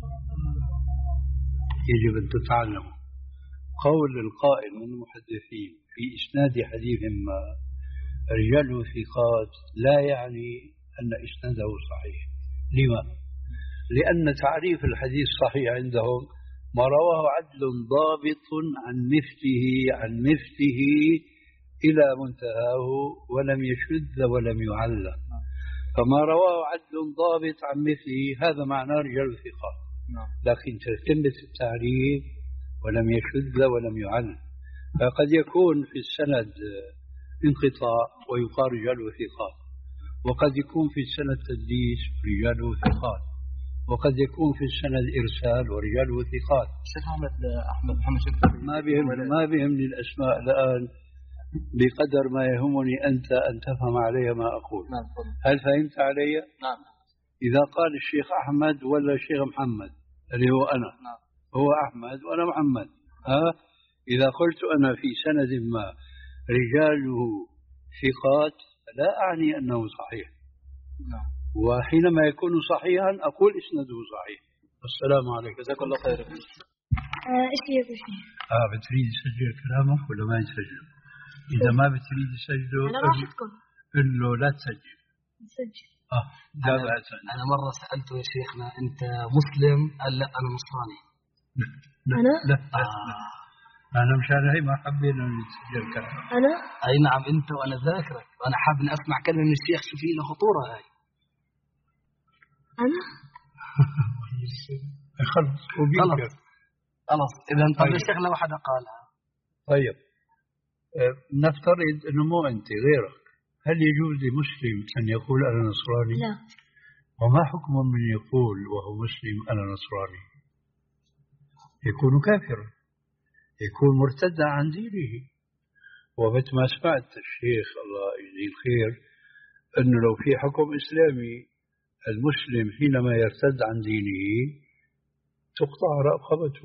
Speaker 1: يجب ان تتعلموا. قول القائل من المحدثين في اسناد حديث ما رجال ثقات لا يعني ان اسناده صحيح. لما؟ لأن تعريف الحديث صحيح عندهم ما رواه عدل ضابط عن مثله عن مثله إلى منتهاه ولم يشذ ولم يعلق. فما رواه عدل ضابط عن مثله هذا معناه رجال ثقات، لكن تتمت التعريف ولم يشذ ولم يعلق. فقد يكون في السند انقطاع ويقال رجال ثقات، وقد يكون في السند تدليس رجاله ثقات، وقد يكون في السند إرسال ورجاله ثقات.
Speaker 5: الشيخ أحمد أحمد محمد شكرا.
Speaker 1: ما بهم ما بهمني الأسماء الآن بقدر ما يهمني أنت أن تفهم علي ما أقول.
Speaker 5: نعم.
Speaker 1: هل فهمت علي؟
Speaker 5: نعم.
Speaker 1: إذا قال الشيخ أحمد ولا الشيخ محمد اللي هو أنا.
Speaker 5: نعم.
Speaker 1: هو أحمد وأنا محمد. ها إذا قلت أنا في سند ما رجاله ثقات لا أعني أنه صحيح.
Speaker 5: نعم.
Speaker 1: وحينما يكون صحيحا أقول إسناده صحيح. السلام عليكم.
Speaker 5: جزاك الله خير.
Speaker 10: إيش هي بشيء؟
Speaker 1: آه بتريد تسجل كلامك ولا ما يسجل؟ إذا ما بتريد تسجله
Speaker 10: أنا راح أسكن.
Speaker 1: قل له لا تسجل.
Speaker 10: تسجل.
Speaker 1: آه لا بأس.
Speaker 7: أنا مرة سألته يا شيخنا أنت مسلم؟ قال لا أنا نصراني.
Speaker 1: لا
Speaker 10: أنا؟
Speaker 1: لا, لا. آه. أنا مشان هي ما حبينا نسجل كلام.
Speaker 10: أنا؟
Speaker 7: أي نعم أنت وأنا ذاكرك وأنا حاب أسمع كلمة من الشيخ شو فيه له خطورة هاي.
Speaker 10: أنا؟
Speaker 1: خلص
Speaker 7: خلص خلص إذا طب الشيخ لو حدا قالها.
Speaker 1: طيب أه نفترض أنه مو أنت غيرك، هل يجوز لمسلم أن يقول أنا نصراني؟
Speaker 10: لا.
Speaker 1: وما حكم من يقول وهو مسلم أنا نصراني؟ يكون كافرا، يكون مرتدا عن دينه. ومثل ما سمعت الشيخ الله يجزيه الخير أنه لو في حكم إسلامي المسلم حينما يرتد عن دينه تقطع رقبته،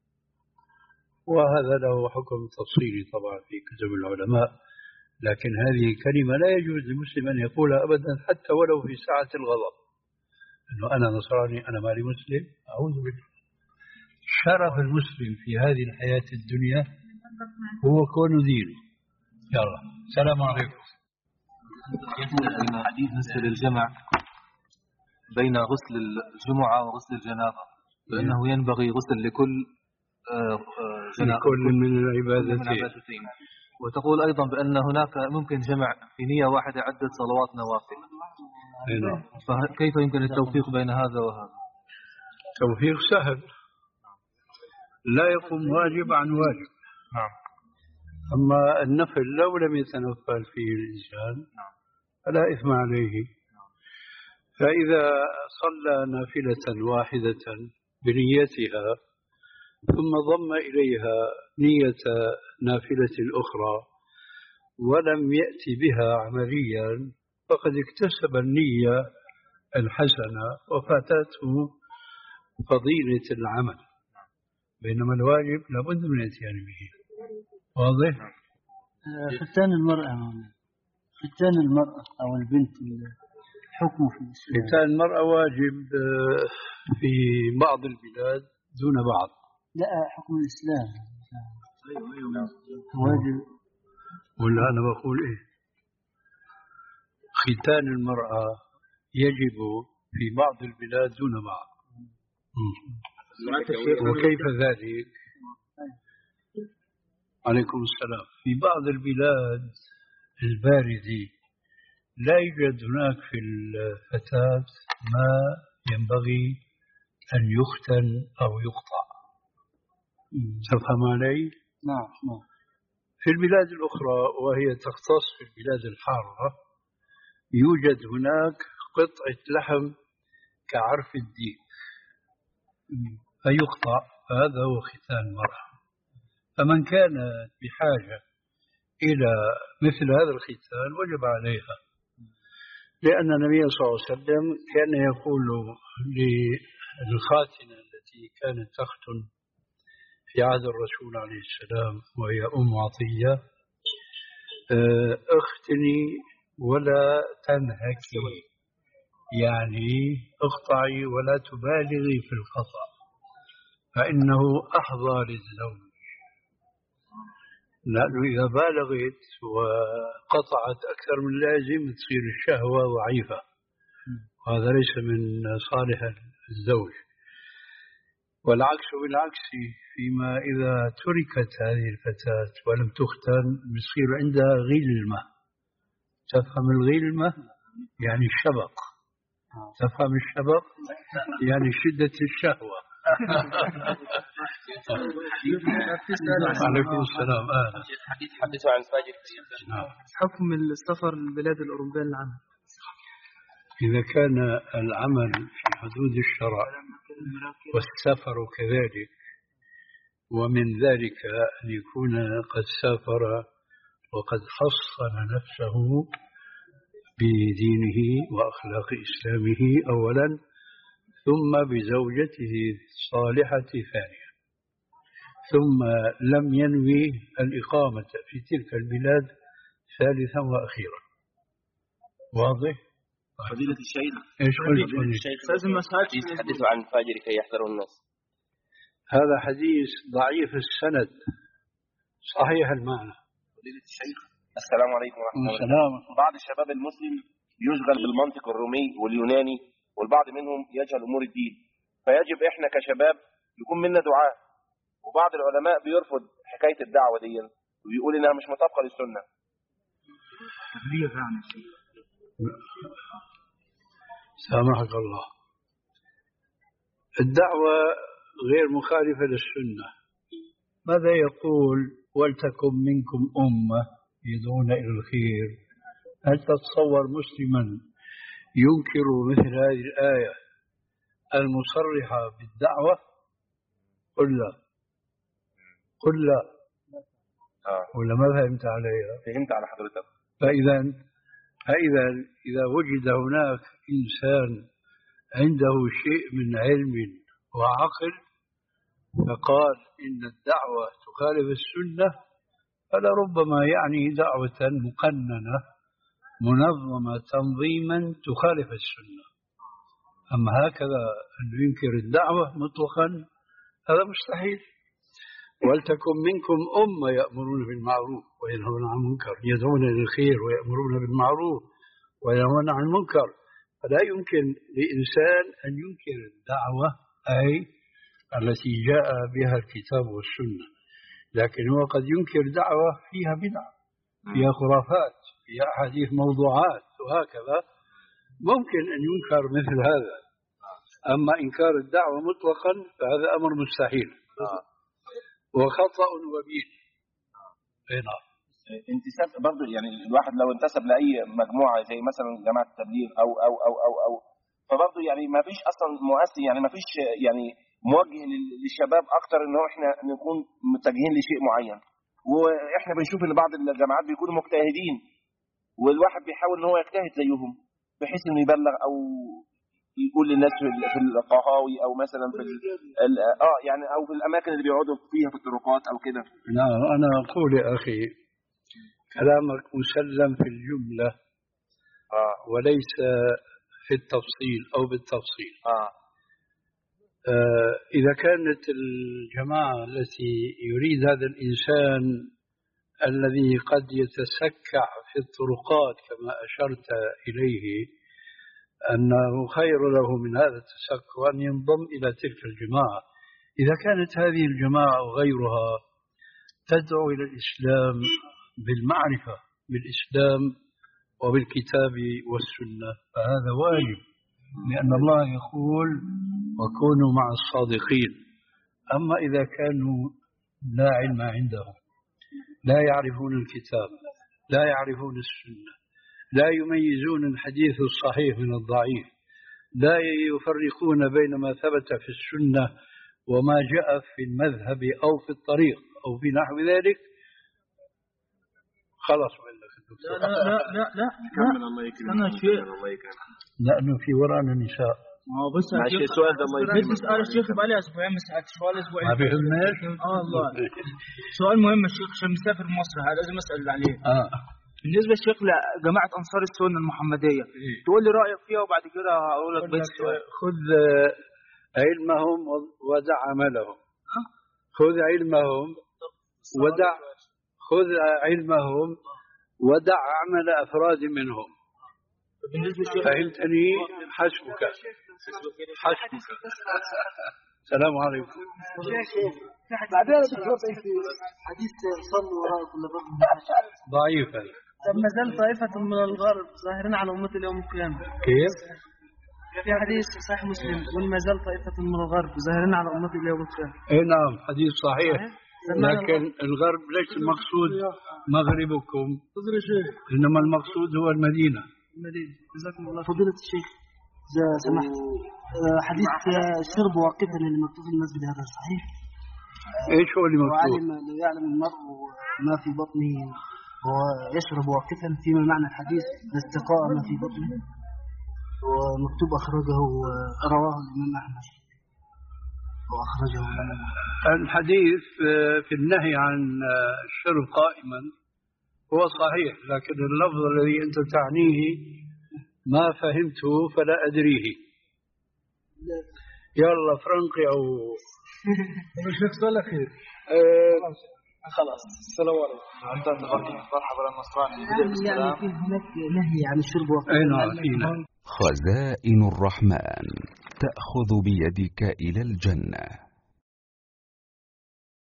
Speaker 1: وهذا له حكم تفصيلي طبعا في كتب العلماء، لكن هذه كلمة لا يجوز للمسلم أن يقولها أبدا حتى ولو في ساعة الغضب، أنه أنا نصراني أنا مالي مسلم. أعوذ بالله. شرف المسلم في هذه الحياة الدنيا هو كون دينه. يلا السلام عليكم.
Speaker 11: الحديث بالنسبة للجمع بين غسل الجمعة وغسل الجنابة، لأنه ينبغي غسل لكل
Speaker 1: لكل من العبادتين.
Speaker 11: وتقول أيضا بأن هناك ممكن جمع في نية واحدة عدة صلوات نوافل. فكيف يمكن التوفيق بين هذا وهذا؟
Speaker 1: توفيق سهل، لا يقوم واجب عن واجب.
Speaker 11: نعم.
Speaker 1: أما النفل لو لم يتنفل فيه الإنسان فلا إثم عليه. فإذا صلى نافلة واحدة بنيتها ثم ضم إليها نية نافلة الأخرى ولم يأتي بها عمليا فقد اكتسب النية الحسنة وفاتته فضيلة العمل، بينما الواجب لابد من الاتيان به. واضح؟
Speaker 8: ختان المرأة ختان المرأة أو البنت حكمه في الإسلام.
Speaker 1: ختان المرأة واجب في بعض البلاد دون بعض.
Speaker 8: لا حكم الإسلام واجب.
Speaker 1: ولا أنا بقول إيه؟ ختان المرأة يجب في بعض البلاد دون بعض. وكيف ذلك؟ عليكم السلام. في بعض البلاد الباردة لا يوجد هناك في الفتاة ما ينبغي أن يختن أو يقطع. تفهم علي؟
Speaker 8: نعم نعم.
Speaker 1: في البلاد الأخرى وهي تختص في البلاد الحارة يوجد هناك قطعة لحم كعرف الديك فيقطع، فهذا هو ختان المرأة. فمن كان بحاجة إلى مثل هذا الختان وجب عليها، لأن النبي صلى الله عليه وسلم كان يقول للخاتنة التي كانت تختن في عهد الرسول عليه السلام وهي أم عطية: اختني ولا تنهكي، يعني اقطعي ولا تبالغي في القطع فإنه أحظى للزوج، لأنه إذا بالغت وقطعت أكثر من اللازم تصير الشهوة ضعيفة، وهذا ليس من صالح الزوج. والعكس بالعكس، فيما إذا تركت هذه الفتاة ولم تختن يصير عندها غلمة. تفهم الغلمة؟ يعني الشبق. تفهم الشبق؟ يعني شدة الشهوة. عليكم السلام. آه.
Speaker 9: حدثوا عن فاجر.
Speaker 12: حكم السفر للبلاد الأوروبية للعمل.
Speaker 1: إذا كان العمل في حدود الشرع والسفر كذلك، ومن ذلك أن يكون قد سافر وقد حصن نفسه بدينه وأخلاق إسلامه أولا، ثم بزوجته الصالحة ثانيا، ثم لم ينوي الإقامة في تلك البلاد ثالثا وأخيرا. واضح؟
Speaker 9: فضيلة الشيخ،
Speaker 1: ايش قلت؟
Speaker 9: فضيلة الشيخ حدث عن فاجر كي يحذره الناس.
Speaker 1: هذا حديث ضعيف السند صحيح المعنى.
Speaker 9: فضيلة الشيخ، السلام عليكم ورحمة الله
Speaker 1: وبركاته.
Speaker 9: بعض الشباب المسلم يشغل بالمنطق الرومي واليوناني، والبعض منهم يجهل أمور الدين، فيجب إحنا كشباب يكون منا دعاء، وبعض العلماء بيرفض حكاية الدعوة دي ويقول إنها مش مطابقة للسنة.
Speaker 1: سامحك الله، الدعوة غير مخالفة للسنة. ماذا يقول؟ ولتكن منكم أمة يدعون إلى الخير. هل تتصور مسلما ينكر مثل هذه الآية المصرحة بالدعوة؟ قل لا، قل لا.
Speaker 9: آه.
Speaker 1: ولا ما فهمت عليها؟
Speaker 9: فهمت على حضرتك.
Speaker 1: فإذا فإذا إذا وجد هناك إنسان عنده شيء من علم وعقل فقال إن الدعوة تخالف السنة، فلربما يعني دعوة مقننة منظمة تنظيما تخالف السنة. أما هكذا أن ينكر الدعوة مطلقا هذا مستحيل. ولتكن منكم أمة يأمرون بالمعروف وينهون عن المنكر، يدعون إلى الخير ويأمرون بالمعروف وينهون عن المنكر. فلا يمكن لإنسان أن ينكر الدعوة أي التي جاء بها الكتاب والسنة، لكن هو قد ينكر دعوة فيها بدعة، فيها خرافات، فيها أحاديث موضوعات وهكذا، ممكن أن ينكر مثل هذا. أما إنكار الدعوة مطلقا فهذا أمر مستحيل وخطأ وبين. هنا
Speaker 9: انتساب برضه، يعني الواحد لو انتسب لأي مجموعة زي مثلا جماعة التبليغ أو أو أو أو أو فبرضه يعني ما فيش أصلا مؤثر، يعني ما فيش يعني موجه للشباب أكتر إن هو إحنا نكون متجهين لشيء معين. وإحنا بنشوف إن بعض الجماعات بيكونوا مجتهدين، والواحد بيحاول إن هو يجتهد زيهم بحيث إنه يبلغ أو يقول للناس في القهاوي او مثلا في اه يعني او في الاماكن اللي بيقعدوا فيها في الطرقات او كده.
Speaker 1: نعم، انا اقول يا اخي كلامك مسلم في الجمله
Speaker 9: اه
Speaker 1: وليس في التفصيل او بالتفصيل.
Speaker 9: اه,
Speaker 1: آه اذا كانت الجماعه التي يريد هذا الانسان الذي قد يتسكع في الطرقات كما اشرت اليه أنه خير له من هذا التسكع أن ينضم إلى تلك الجماعة. إذا كانت هذه الجماعة وغيرها تدعو إلى الإسلام بالمعرفة بالإسلام وبالكتاب والسنة فهذا واجب لأن الله يقول وكونوا مع الصادقين. أما إذا كانوا لا علم عندهم، لا يعرفون الكتاب، لا يعرفون السنة، لا يميزون الحديث الصحيح من الضعيف، لا يفرقون بين ما ثبت في السنة وما جاء في المذهب أو في الطريق أو في نحو ذلك، خلاص منك الدكتور.
Speaker 12: لا لا لا لا
Speaker 9: كمل الله يكرمك.
Speaker 12: أنا شيء
Speaker 1: لأنه في ورانا نساء.
Speaker 12: ما بس
Speaker 9: ماشي السؤال ده الله يكرمك.
Speaker 12: بس سؤال الشيخ بقالي أسبوعين بس سؤال أسبوعين.
Speaker 1: ما بيهمناش.
Speaker 12: آه الله. سؤال مهم الشيخ عشان مسافر مصر هذا لازم أسأل عليه.
Speaker 1: آه.
Speaker 12: بالنسبة للشيخ لجماعة أنصار السنة المحمدية تقول لي رأيك فيها وبعد كده هقول لك بس
Speaker 1: خذ علمهم ودع عملهم. خذ علمهم ودع خذ علمهم ودع عمل أفراد منهم. فهمتني؟ حسبك حسبك. السلام عليكم.
Speaker 2: بعدين حديث صلوا وراء كل ضرب
Speaker 1: ضعيفا.
Speaker 12: طب ما زال طائفة من الغرب ظاهرين على أمة اليوم القيامة.
Speaker 1: كيف؟
Speaker 12: في حديث صحيح مسلم وما زال طائفة من الغرب ظاهرين على أمة اليوم القيامة.
Speaker 1: إيه نعم حديث صحيح. لكن الغرب ليس المقصود مغربكم، إنما المقصود هو المدينة.
Speaker 12: المدينة. جزاكم الله.
Speaker 2: فضيلة الشيخ إذا سمحت حديث الشرب واقفا للمكتوب في المسجد هذا صحيح؟
Speaker 1: ايش هو اللي مكتوب؟
Speaker 2: وعلم لو يعلم المرء ما في بطنه ويشرب واقفا فيما معنى الحديث الاستقاء ما في بطنه، ومكتوب أخرجه رواه الإمام أحمد وأخرجه
Speaker 1: الحديث في النهي عن الشرب قائما هو صحيح، لكن اللفظ الذي أنت تعنيه ما فهمته فلا أدريه. يلا فرنقي أو
Speaker 12: الشيخ صلى خير.
Speaker 2: خلاص السلام عليكم. مرحبا النصراني. يعني في هناك نهي عن الشرب
Speaker 13: خزائن الرحمن تأخذ بيدك إلى الجنة.